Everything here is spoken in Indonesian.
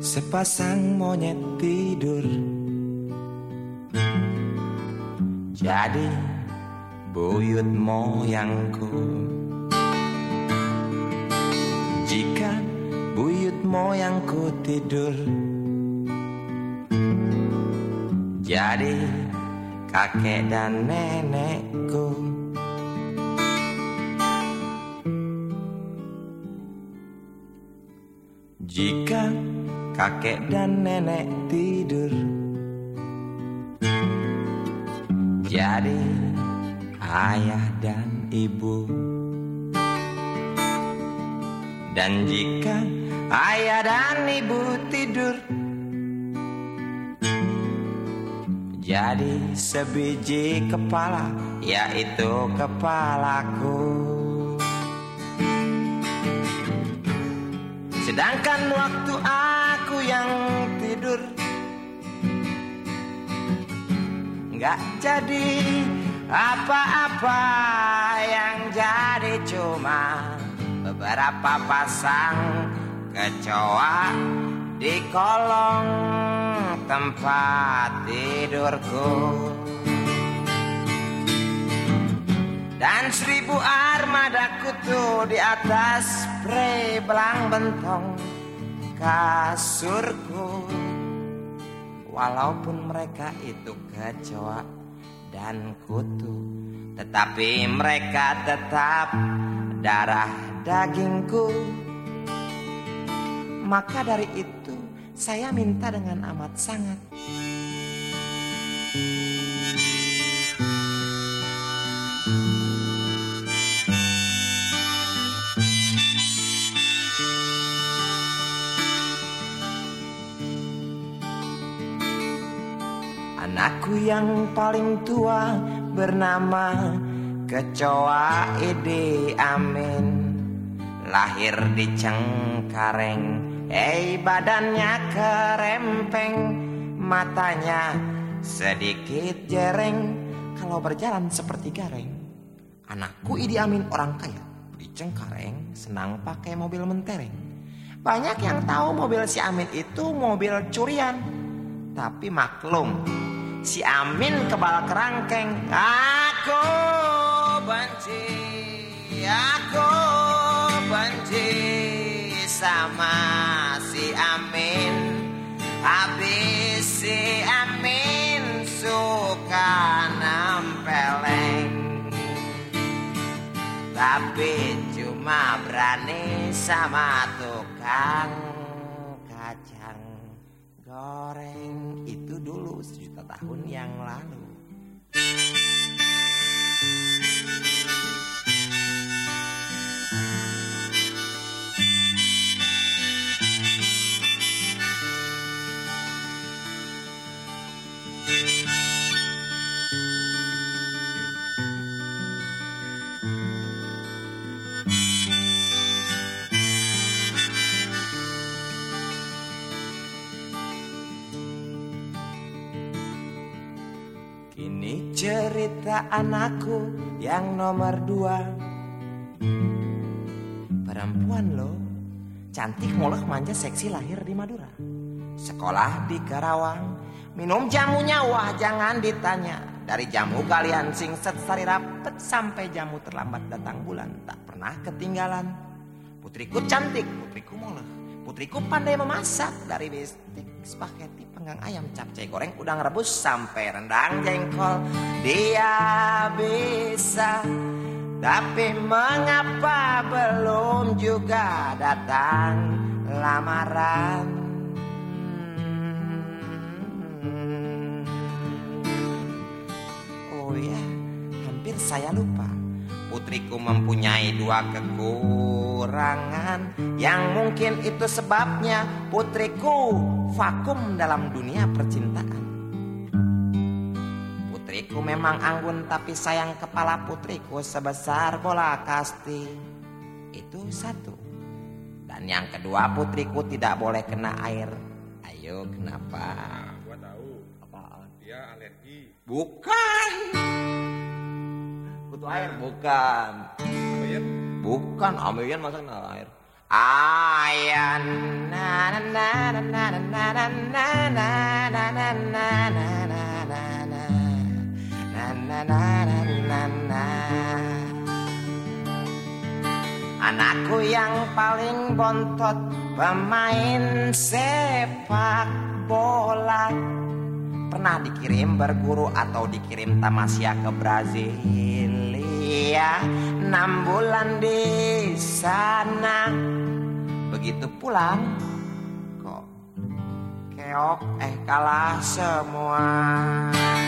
Sepasang monyet tidur jadi buyut moyangku. Jika buyut moyangku tidur jadi kakek dan nenekku. Jika kakek dan nenek tidur jadi ayah dan ibu. Dan jika ayah dan ibu tidur jadi sebiji kepala, yaitu kepalaku. Sedangkan waktu aku yang tidur nggak jadi apa-apa, yang jadi cuma beberapa pasang kecoa di kolong tempat tidurku. Dan 1000 armada kutu di atas spray belang bentong kasurku. Walaupun mereka itu kecoa dan kutu, tetapi mereka tetap darah dagingku. Maka dari itu saya minta dengan amat sangat, anakku yang paling tua bernama Kecoa Idi Amin, lahir di Cengkareng. Badannya kerempeng, matanya sedikit jereng, kalau berjalan seperti gareng. Anakku Idi Amin orang kaya di Cengkareng, senang pakai mobil mentereng. Banyak yang tahu mobil si Amin itu mobil curian, tapi maklum si Amin kebal kerangkeng. Aku benci sama si Amin. Habis si Amin suka nempeleng, tapi cuma berani sama tukang kacang goreng. Itu dulu 1 juta tahun yang lalu. Ini cerita anakku yang nomor 2. Perempuan loh, cantik, moleh, manja, seksi, lahir di Madura. Sekolah di Karawang, minum jamunya wah jangan ditanya. Dari jamu kalian singset sari rapet sampai jamu terlambat datang bulan, tak pernah ketinggalan. Putriku cantik, putriku moleh, putriku pandai memasak. Dari bistik, spaghetti, panggang ayam, capcay, goreng, udang rebus sampai rendang jengkol dia bisa. Tapi mengapa belum juga datang lamaran? Oh ya, hampir saya lupa. Putriku mempunyai 2 kekurangan, yang mungkin itu sebabnya putriku vakum dalam dunia percintaan. Putriku memang anggun, tapi sayang kepala putriku sebesar bola kasti. Itu 1. Dan yang kedua, putriku tidak boleh kena air. Ayo, kenapa? Gua tahu. Apaan? Dia alergi. Bukan. Butuh air? Bukan. Air? Bukan, Ameyan masa kena air. Ayan na na na na na na na na na na na na na na na. Anakku yang paling bontot, pemain sepak bola, pernah dikirim berguru atau dikirim tamasya ke Brasilia, 6 bulan di sana. Begitu pulang kok keok kalah semua.